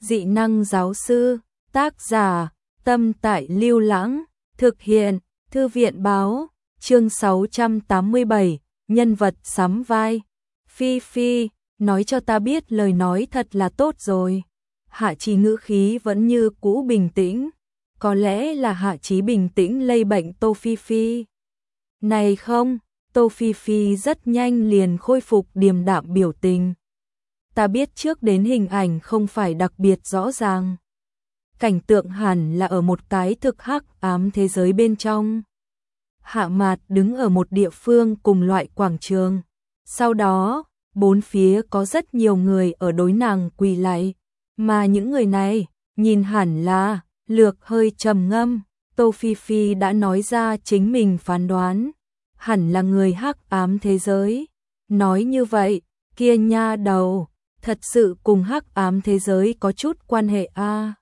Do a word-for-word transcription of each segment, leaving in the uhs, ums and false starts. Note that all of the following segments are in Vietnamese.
dị năng giáo sư, tác giả, Tâm Tại Lưu Lãng, thực hiện, Thư viện báo, chương sáu trăm tám mươi bảy, nhân vật sắm vai. Phi Phi, nói cho ta biết lời nói thật là tốt rồi. Hạ Chí ngữ khí vẫn như cũ bình tĩnh, có lẽ là Hạ Chí bình tĩnh lây bệnh Tô Phi Phi. Này không, Tô Phi Phi rất nhanh liền khôi phục điềm đạm biểu tình. Ta biết trước đến hình ảnh không phải đặc biệt rõ ràng. Cảnh tượng hẳn là ở một cái thực hắc ám thế giới bên trong. Hạ Mạt đứng ở một địa phương cùng loại quảng trường. Sau đó, bốn phía có rất nhiều người ở đối nàng quỳ lạy. Mà những người này, nhìn hẳn là, lược hơi trầm ngâm. Tô Phi Phi đã nói ra chính mình phán đoán. Hẳn là người hắc ám thế giới. Nói như vậy, kia nha đầu, thật sự cùng hắc ám thế giới có chút quan hệ a. À.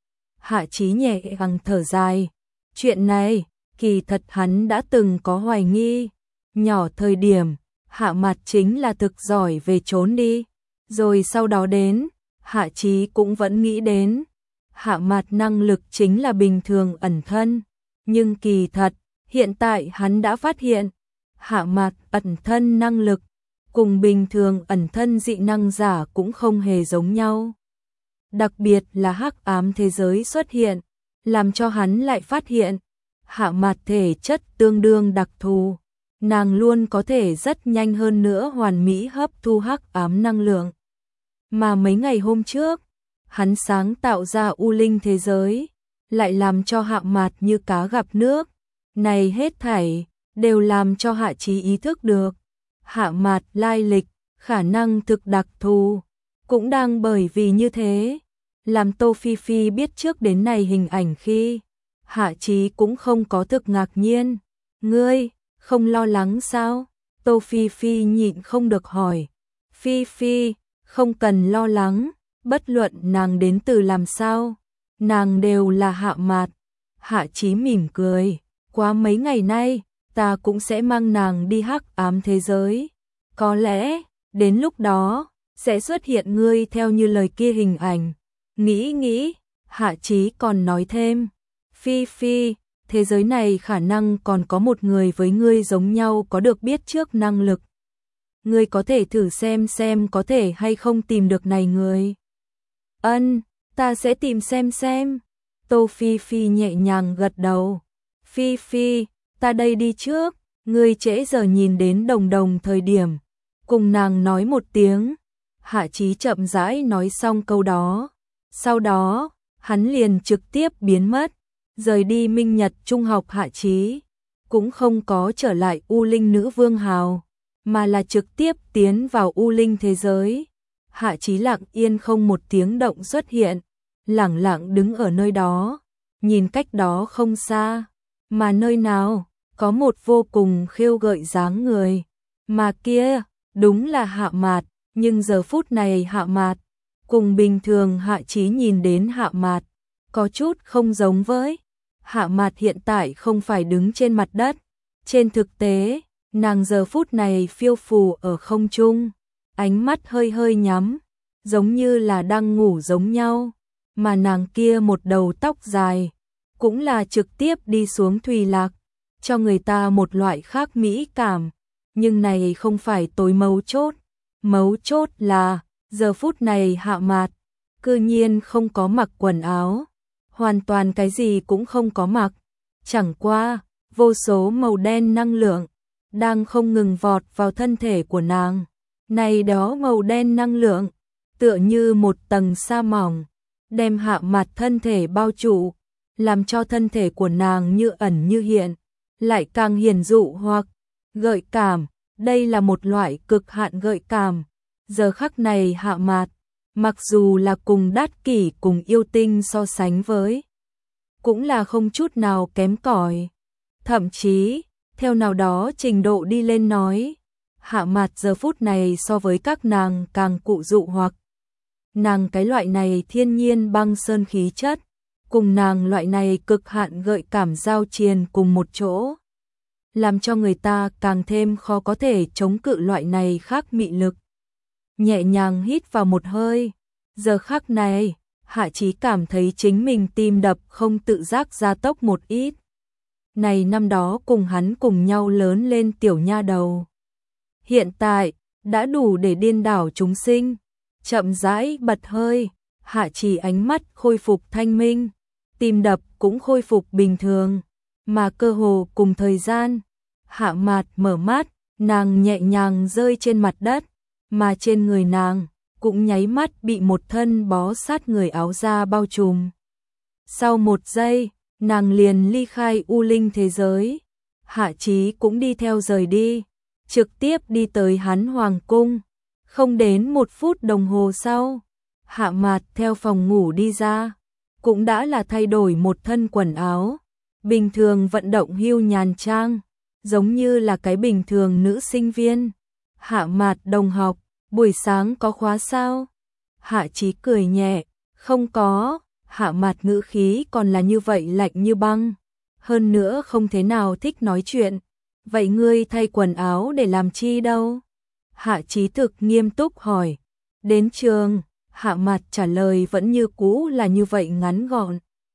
Hạ Chí nhẹ gắng thở dài. Chuyện này, kỳ thật hắn đã từng có hoài nghi. Nhỏ thời điểm, Hạ Mạt chính là thực giỏi về trốn đi. Rồi sau đó đến, Hạ Chí cũng vẫn nghĩ đến. Hạ Mạt năng lực chính là bình thường ẩn thân. Nhưng kỳ thật, hiện tại hắn đã phát hiện. Hạ Mạt ẩn thân năng lực, cùng bình thường ẩn thân dị năng giả cũng không hề giống nhau. Đặc biệt là hắc ám thế giới xuất hiện, làm cho hắn lại phát hiện. Hạ Mạt thể chất tương đương đặc thù, nàng luôn có thể rất nhanh hơn nữa hoàn mỹ hấp thu hắc ám năng lượng. Mà mấy ngày hôm trước, hắn sáng tạo ra U Linh thế giới, lại làm cho Hạ Mạt như cá gặp nước. Này hết thảy đều làm cho Hạ Chí ý thức được, Hạ Mạt lai lịch, khả năng thực đặc thù, cũng đang bởi vì như thế, làm Tô Phi Phi biết trước đến này hình ảnh khi, Hạ Chí cũng không có thực ngạc nhiên. Ngươi, không lo lắng sao? Tô Phi Phi nhịn không được hỏi. Phi Phi, không cần lo lắng, bất luận nàng đến từ làm sao, nàng đều là Hạ Mạt. Hạ Chí mỉm cười, quá mấy ngày nay, ta cũng sẽ mang nàng đi hắc ám thế giới. Có lẽ, đến lúc đó, sẽ xuất hiện ngươi theo như lời kia hình ảnh. Nghĩ nghĩ, Hạ Chí còn nói thêm. Phi Phi, thế giới này khả năng còn có một người với ngươi giống nhau có được biết trước năng lực. Ngươi có thể thử xem xem có thể hay không tìm được này người. Ân, ta sẽ tìm xem xem. Tô Phi Phi nhẹ nhàng gật đầu. Phi Phi, ta đây đi trước, ngươi trễ giờ nhìn đến Đồng Đồng thời điểm, cùng nàng nói một tiếng. Hạ Chí chậm rãi nói xong câu đó, sau đó, hắn liền trực tiếp biến mất, rời đi Minh Nhật Trung học. Hạ Chí cũng không có trở lại U Linh Nữ Vương Hào, mà là trực tiếp tiến vào U Linh thế giới. Hạ Chí lặng yên không một tiếng động xuất hiện, lẳng lặng đứng ở nơi đó, nhìn cách đó không xa, mà nơi nào có một vô cùng khiêu gợi dáng người, mà kia đúng là Hạ Mạt. Nhưng giờ phút này Hạ Mạt cùng bình thường Hạ Chí nhìn đến Hạ Mạt có chút không giống với. Hạ Mạt hiện tại không phải đứng trên mặt đất, trên thực tế, nàng giờ phút này phiêu phù ở không trung, ánh mắt hơi hơi nhắm, giống như là đang ngủ giống nhau, mà nàng kia một đầu tóc dài, cũng là trực tiếp đi xuống thùy lạc, cho người ta một loại khác mỹ cảm, nhưng này không phải tối mấu chốt. Mấu chốt là, giờ phút này Hạ Mạt, cư nhiên không có mặc quần áo, hoàn toàn cái gì cũng không có mặc, chẳng qua, vô số màu đen năng lượng, đang không ngừng vọt vào thân thể của nàng. Này đó màu đen năng lượng, tựa như một tầng sa mỏng, đem Hạ Mạt thân thể bao trụ, làm cho thân thể của nàng như ẩn như hiện, lại càng hiển dụ hoặc gợi cảm. Đây là một loại cực hạn gợi cảm. Giờ khắc này Hạ Mạt, mặc dù là cùng Đát Kỷ cùng Yêu Tinh so sánh với, cũng là không chút nào kém cỏi. Thậm chí, theo nào đó trình độ đi lên nói, Hạ Mạt giờ phút này so với các nàng càng cụ dụ hoặc. Nàng cái loại này thiên nhiên băng sơn khí chất, cùng nàng loại này cực hạn gợi cảm giao triền cùng một chỗ, làm cho người ta càng thêm khó có thể chống cự loại này khác mị lực. Nhẹ nhàng hít vào một hơi, giờ khắc này, Hạ Chí cảm thấy chính mình tim đập không tự giác gia tốc một ít. Này năm đó cùng hắn cùng nhau lớn lên tiểu nha đầu. Hiện tại, đã đủ để điên đảo chúng sinh. Chậm rãi bật hơi, Hạ Chí ánh mắt khôi phục thanh minh. Tim đập cũng khôi phục bình thường. Mà cơ hồ cùng thời gian, Hạ Mạt mở mắt, nàng nhẹ nhàng rơi trên mặt đất. Mà trên người nàng, cũng nháy mắt bị một thân bó sát người áo da bao trùm. Sau một giây, nàng liền ly khai U Linh thế giới. Hạ Chí cũng đi theo rời đi, trực tiếp đi tới hắn hoàng cung. Không đến một phút đồng hồ sau, Hạ Mạt theo phòng ngủ đi ra, cũng đã là thay đổi một thân quần áo. Bình thường vận động hưu nhàn trang, giống như là cái bình thường nữ sinh viên. Hạ Mạt đồng học, buổi sáng có khóa sao? Hạ Chí cười nhẹ, không có. Hạ Mạt ngữ khí còn là như vậy lạnh như băng, hơn nữa không thế nào thích nói chuyện. Vậy ngươi thay quần áo để làm chi đâu? Hạ Chí thực nghiêm túc hỏi. Đến trường. Hạ Mạt trả lời vẫn như cũ là như vậy ngắn gọn.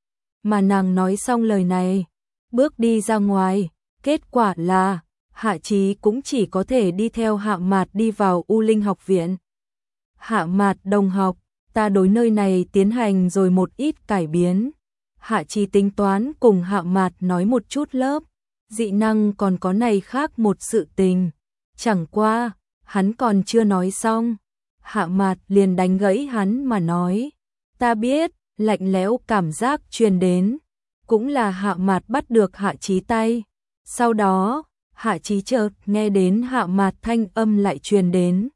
Mà nàng nói xong lời này, bước đi ra ngoài, kết quả là Hạ Chí cũng chỉ có thể đi theo Hạ Mạt đi vào U Linh học viện. Hạ Mạt đồng học, ta đối nơi này tiến hành rồi một ít cải biến. Hạ Chí tính toán cùng Hạ Mạt nói một chút lớp, dị năng còn có này khác một sự tình. Chẳng qua, hắn còn chưa nói xong, Hạ Mạt liền đánh gãy hắn mà nói. Ta biết, lạnh lẽo cảm giác truyền đến, cũng là Hạ Mạt bắt được Hạ Chí tay. Sau đó, Hạ Chí chợt nghe đến Hạ Mạt thanh âm lại truyền đến.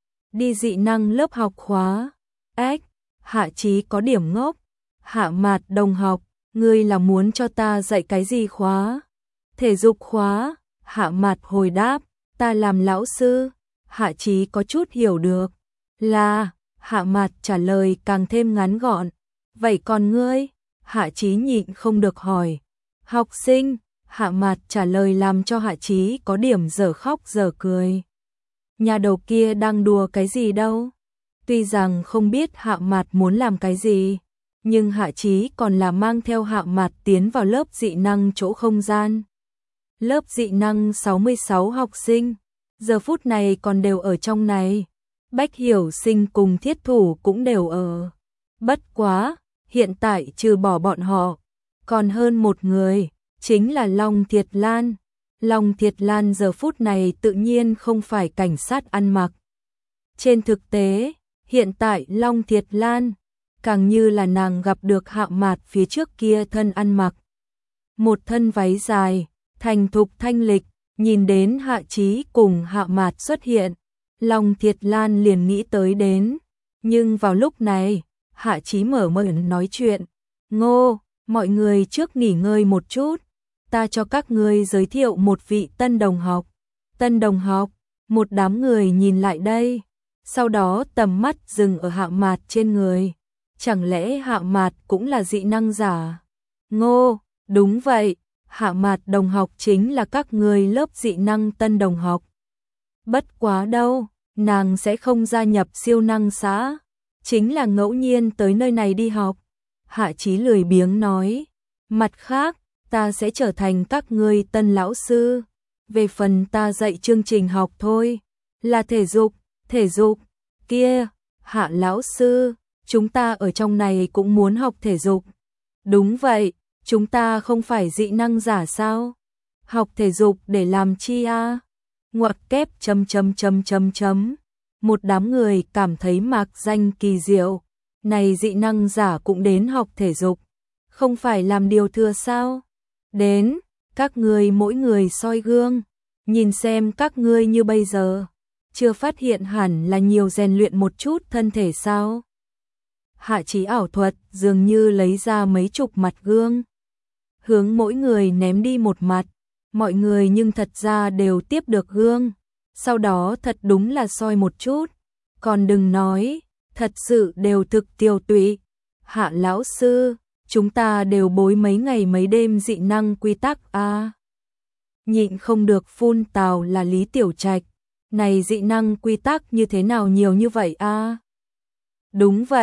Đi dị năng lớp học khóa. Ếch, Hạ Chí có điểm ngốc. Hạ Mạt đồng học, ngươi là muốn cho ta dạy cái gì khóa? Thể dục khóa. Hạ Mạt hồi đáp, ta làm lão sư. Hạ Chí có chút hiểu được. Là, Hạ Mạt trả lời càng thêm ngắn gọn. Vậy còn ngươi? Hạ Chí nhịn không được hỏi. Học sinh. Hạ Mạt trả lời làm cho Hạ Chí có điểm dở khóc dở cười. Nhà đầu kia đang đùa cái gì đâu? Tuy rằng không biết Hạ Mạt muốn làm cái gì, nhưng Hạ Chí còn là mang theo Hạ Mạt tiến vào lớp dị năng chỗ không gian. Lớp dị năng sáu mươi sáu học sinh, giờ phút này còn đều ở trong này. Bách Hiểu Sinh cùng Thiết Thủ cũng đều ở. Bất quá, hiện tại trừ bỏ bọn họ, còn hơn một người, chính là Long Thiệt Lan. Long Thiệt Lan giờ phút này tự nhiên không phải cảnh sát ăn mặc. Trên thực tế, hiện tại Long Thiệt Lan càng như là nàng gặp được Hạ Mạt phía trước kia thân ăn mặc. Một thân váy dài, thành thục thanh lịch, nhìn đến Hạ Chí cùng Hạ Mạt xuất hiện, Long Thiệt Lan liền nghĩ tới đến. Nhưng vào lúc này, Hạ Chí mở miệng nói chuyện. Ngô, mọi người trước nghỉ ngơi một chút. Ta cho các ngươi giới thiệu một vị tân đồng học. Tân đồng học, một đám người nhìn lại đây. Sau đó tầm mắt dừng ở Hạ Mạt trên người. Chẳng lẽ Hạ Mạt cũng là dị năng giả? Ngô, đúng vậy, Hạ Mạt đồng học chính là các ngươi lớp dị năng tân đồng học. Bất quá đâu, nàng sẽ không gia nhập siêu năng xã, chính là ngẫu nhiên tới nơi này đi học. Hạ Chí lười biếng nói, mặt khác, ta sẽ trở thành các ngươi tân lão sư. Về phần ta dạy chương trình học thôi, là thể dục, thể dục, kia, Hạ lão sư, chúng ta ở trong này cũng muốn học thể dục. Đúng vậy, chúng ta không phải dị năng giả sao? Học thể dục để làm chi a? Ngoặc kép chấm chấm chấm chấm chấm. Một đám người cảm thấy mạc danh kỳ diệu. Này dị năng giả cũng đến học thể dục, không phải làm điều thừa sao? Đến, các ngươi mỗi người soi gương, nhìn xem các ngươi như bây giờ, chưa phát hiện hẳn là nhiều rèn luyện một chút thân thể sao? Hạ Chí ảo thuật dường như lấy ra mấy chục mặt gương, hướng mỗi người ném đi một mặt, mọi người nhưng thật ra đều tiếp được gương, sau đó thật đúng là soi một chút, còn đừng nói, thật sự đều thực tiêu tụy. Hạ lão sư, chúng ta đều bối mấy ngày mấy đêm dị năng quy tắc a. À. Nhịn không được phun tào là Lý Tiểu Trạch, này dị năng quy tắc như thế nào nhiều như vậy a? À? Đúng vậy,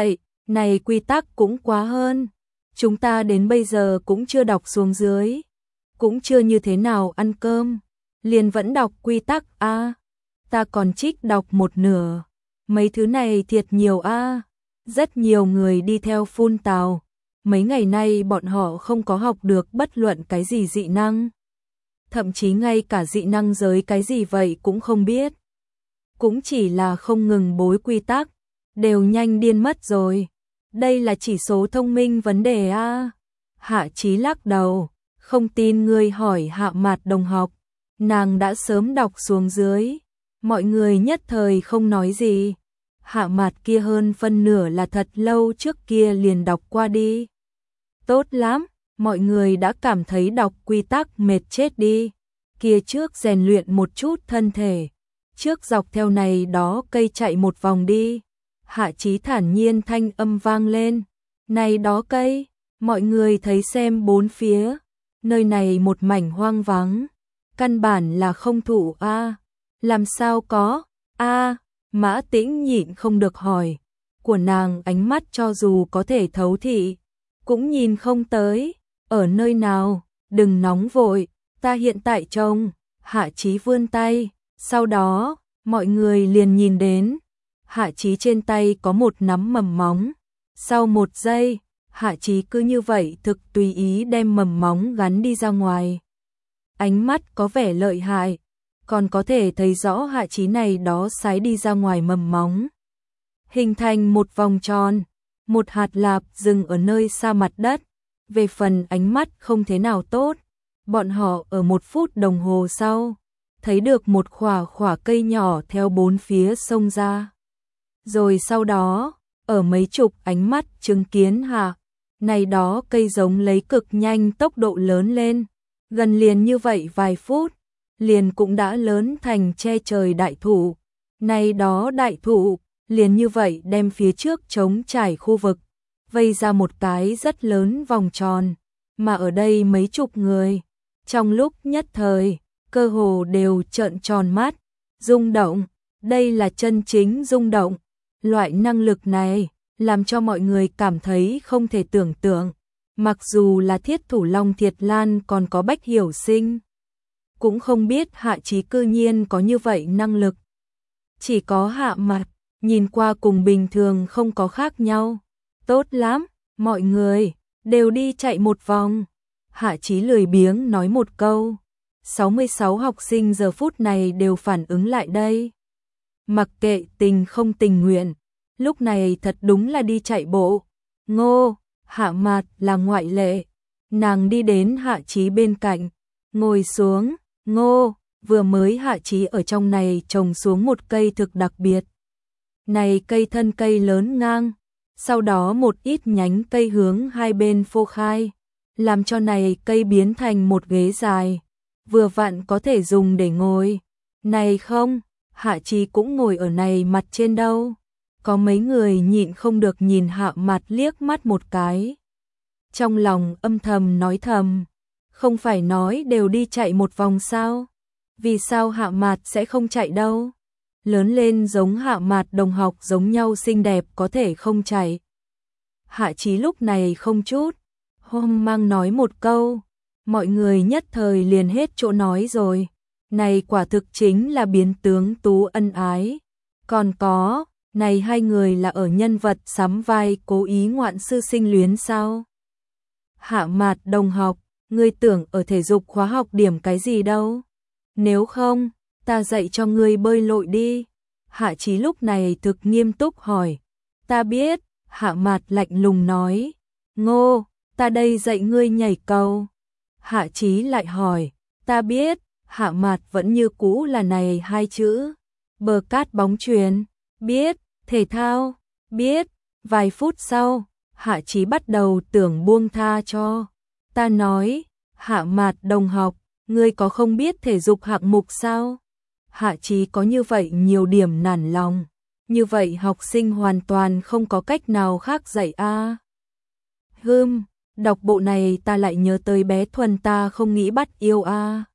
Này quy tắc cũng quá hơn. Chúng ta đến bây giờ cũng chưa đọc xuống dưới. Cũng chưa như thế nào ăn cơm. Liền vẫn đọc quy tắc a à. Ta còn trích đọc một nửa. Mấy thứ này thiệt nhiều a à. Rất nhiều người đi theo phun tào. Mấy ngày nay bọn họ không có học được bất luận cái gì dị năng. Thậm chí ngay cả dị năng giới cái gì vậy cũng không biết. Cũng chỉ là không ngừng bối quy tắc. Đều nhanh điên mất rồi. Đây là chỉ số thông minh vấn đề a à. Hạ Chí lắc đầu. Không tin ngươi hỏi Hạ Mạt đồng học. Nàng đã sớm đọc xuống dưới. Mọi người nhất thời không nói gì. Hạ Mạt kia hơn phân nửa là thật lâu trước kia liền đọc qua đi. Tốt lắm, mọi người đã cảm thấy đọc quy tắc mệt chết đi. Kia trước rèn luyện một chút thân thể. Trước dọc theo này đó cây chạy một vòng đi. Hạ Chí thản nhiên thanh âm vang lên. Này đó cây, mọi người thấy xem bốn phía. Nơi này một mảnh hoang vắng. Căn bản là không thụ a à. Làm sao có, a à. Mã Tĩnh nhịn không được hỏi. Của nàng ánh mắt cho dù có thể thấu thị. Cũng nhìn không tới. Ở nơi nào, đừng nóng vội. Ta hiện tại trông. Hạ Chí vươn tay. Sau đó, mọi người liền nhìn đến. Hạ Chí trên tay có một nắm mầm móng. Sau một giây, Hạ Chí cứ như vậy thực tùy ý đem mầm móng gắn đi ra ngoài. Ánh mắt có vẻ lợi hại, còn có thể thấy rõ Hạ Chí này đó sái đi ra ngoài mầm móng. Hình thành một vòng tròn, một hạt lạp dừng ở nơi xa mặt đất. Về phần ánh mắt không thế nào tốt, bọn họ ở một phút đồng hồ sau, thấy được một khỏa khỏa cây nhỏ theo bốn phía sông ra. Rồi sau đó, ở mấy chục ánh mắt chứng kiến hạ, này đó cây giống lấy cực nhanh tốc độ lớn lên, gần liền như vậy vài phút, liền cũng đã lớn thành che trời đại thụ. Này đó đại thụ, liền như vậy đem phía trước trống trải khu vực, vây ra một cái rất lớn vòng tròn, mà ở đây mấy chục người, trong lúc nhất thời, cơ hồ đều trợn tròn mắt, rung động, đây là chân chính rung động. Loại năng lực này làm cho mọi người cảm thấy không thể tưởng tượng. Mặc dù là Thiết Thủ Long Thiệt Lan còn có Bách Hiểu Sinh, cũng không biết Hạ Chí cư nhiên có như vậy năng lực. Chỉ có Hạ Mạt, nhìn qua cùng bình thường không có khác nhau. Tốt lắm, mọi người, đều đi chạy một vòng. Hạ Chí lười biếng nói một câu. sáu mươi sáu học sinh giờ phút này đều phản ứng lại đây. Mặc kệ tình không tình nguyện, lúc này thật đúng là đi chạy bộ. Ngô, Hạ Mạt là ngoại lệ. Nàng đi đến Hạ Chí bên cạnh, ngồi xuống. Ngô, vừa mới Hạ Chí ở trong này trồng xuống một cây thực đặc biệt. Này cây thân cây lớn ngang, sau đó một ít nhánh cây hướng hai bên phô khai, làm cho này cây biến thành một ghế dài, vừa vặn có thể dùng để ngồi. Này không, Hạ Chí cũng ngồi ở này mặt trên đâu. Có mấy người nhịn không được nhìn Hạ Mạt liếc mắt một cái. Trong lòng âm thầm nói thầm, không phải nói đều đi chạy một vòng sao? Vì sao Hạ Mạt sẽ không chạy đâu? Lớn lên giống Hạ Mạt đồng học giống nhau xinh đẹp có thể không chạy. Hạ Chí lúc này không chút hoang mang nói một câu, mọi người nhất thời liền hết chỗ nói rồi. Này quả thực chính là biến tướng tú ân ái. Còn có, này hai người là ở nhân vật sắm vai cố ý ngoạn sư sinh luyến sao? Hạ Mạt đồng học, ngươi tưởng ở thể dục khóa học điểm cái gì đâu? Nếu không, ta dạy cho ngươi bơi lội đi. Hạ Chí lúc này thực nghiêm túc hỏi. Ta biết, Hạ Mạt lạnh lùng nói. Ngô, ta đây dạy ngươi nhảy cầu. Hạ Chí lại hỏi. Ta biết, Hạ Mạt vẫn như cũ là này hai chữ. Bờ cát bóng chuyền, biết, thể thao, biết. Vài phút sau, Hạ Chí bắt đầu tưởng buông tha cho. Ta nói, Hạ Mạt đồng học, ngươi có không biết thể dục hạng mục sao? Hạ Chí có như vậy nhiều điểm nản lòng. Như vậy học sinh hoàn toàn không có cách nào khác dạy a. À. Hừm, đọc bộ này ta lại nhớ tới bé Thuần ta không nghĩ bắt yêu a. À.